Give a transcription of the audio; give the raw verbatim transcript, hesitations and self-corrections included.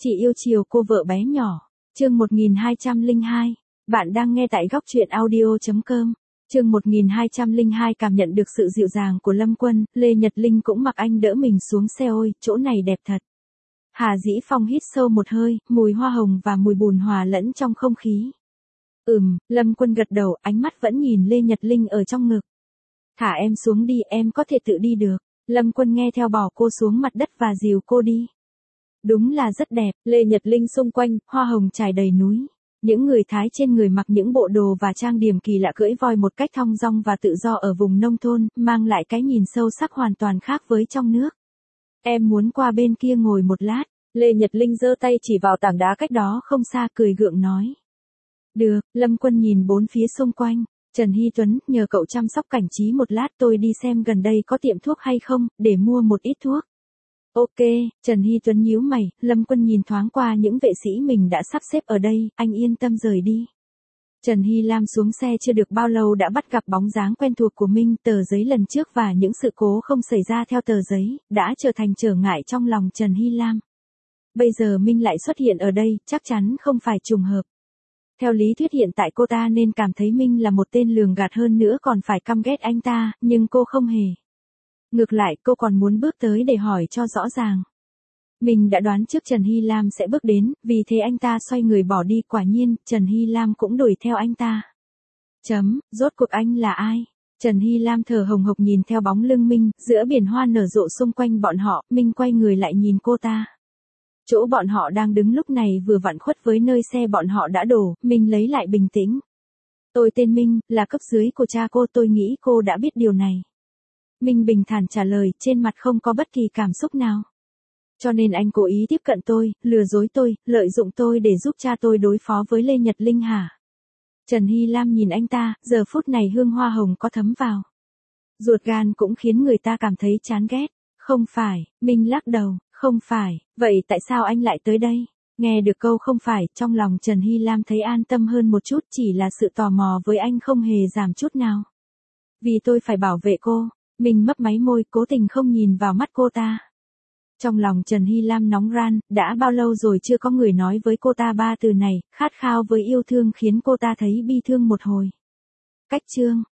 Chị yêu chiều cô vợ bé nhỏ. Chương một nghìn hai trăm lẻ hai. Bạn đang nghe tại góc truyện audio chấm com. Chương một nghìn hai trăm lẻ hai. Cảm nhận được sự dịu dàng của Lâm Quân, Lê Nhật Linh cũng mặc anh đỡ mình xuống xe. Ôi, chỗ này đẹp thật. Hà Dĩ Phong hít sâu một hơi, mùi hoa hồng và mùi bùn hòa lẫn trong không khí. Ừm, Lâm Quân gật đầu, ánh mắt vẫn nhìn Lê Nhật Linh ở trong ngực. Thả em xuống đi, em có thể tự đi được. Lâm Quân nghe theo bỏ cô xuống mặt đất và dìu cô đi. Đúng là rất đẹp, Lê Nhật Linh xung quanh, hoa hồng trải đầy núi. Những người Thái trên người mặc những bộ đồ và trang điểm kỳ lạ cưỡi voi một cách thong dong và tự do ở vùng nông thôn, mang lại cái nhìn sâu sắc hoàn toàn khác với trong nước. Em muốn qua bên kia ngồi một lát, Lê Nhật Linh giơ tay chỉ vào tảng đá cách đó không xa, cười gượng nói. Được, Lâm Quân nhìn bốn phía xung quanh. Trần Hy Tuấn, nhờ cậu chăm sóc cảnh trí một lát, tôi đi xem gần đây có tiệm thuốc hay không, để mua một ít thuốc. Ok, Trần Hy Tuấn nhíu mày, Lâm Quân nhìn thoáng qua những vệ sĩ mình đã sắp xếp ở đây, anh yên tâm rời đi. Trần Hy Lam xuống xe chưa được bao lâu đã bắt gặp bóng dáng quen thuộc của Minh, tờ giấy lần trước và những sự cố không xảy ra theo tờ giấy, đã trở thành trở ngại trong lòng Trần Hy Lam. Bây giờ Minh lại xuất hiện ở đây, chắc chắn không phải trùng hợp. Theo lý thuyết hiện tại cô ta nên cảm thấy Minh là một tên lường gạt, hơn nữa còn phải căm ghét anh ta, nhưng cô không hề. Ngược lại, cô còn muốn bước tới để hỏi cho rõ ràng. Mình đã đoán trước Trần Hy Lam sẽ bước đến, vì thế anh ta xoay người bỏ đi. Quả nhiên, Trần Hy Lam cũng đuổi theo anh ta. Chấm, rốt cuộc anh là ai? Trần Hy Lam thở hồng hộc nhìn theo bóng lưng Minh, giữa biển hoa nở rộ xung quanh bọn họ, Minh quay người lại nhìn cô ta. Chỗ bọn họ đang đứng lúc này vừa vặn khuất với nơi xe bọn họ đã đổ, Minh lấy lại bình tĩnh. Tôi tên Minh, là cấp dưới của cha cô, tôi nghĩ cô đã biết điều này. Minh bình thản trả lời, trên mặt không có bất kỳ cảm xúc nào. Cho nên anh cố ý tiếp cận tôi, lừa dối tôi, lợi dụng tôi để giúp cha tôi đối phó với Lê Nhật Linh hả? Trần Hy Lam nhìn anh ta, giờ phút này hương hoa hồng có thấm vào. Ruột gan cũng khiến người ta cảm thấy chán ghét. Không phải, Minh lắc đầu, không phải, vậy tại sao anh lại tới đây? Nghe được câu không phải, trong lòng Trần Hy Lam thấy an tâm hơn một chút, chỉ là sự tò mò với anh không hề giảm chút nào. Vì tôi phải bảo vệ cô. Mình mấp máy môi, cố tình không nhìn vào mắt cô ta. Trong lòng Trần Hy Lam nóng ran, đã bao lâu rồi chưa có người nói với cô ta ba từ này, khát khao với yêu thương khiến cô ta thấy bi thương một hồi. Cách chương,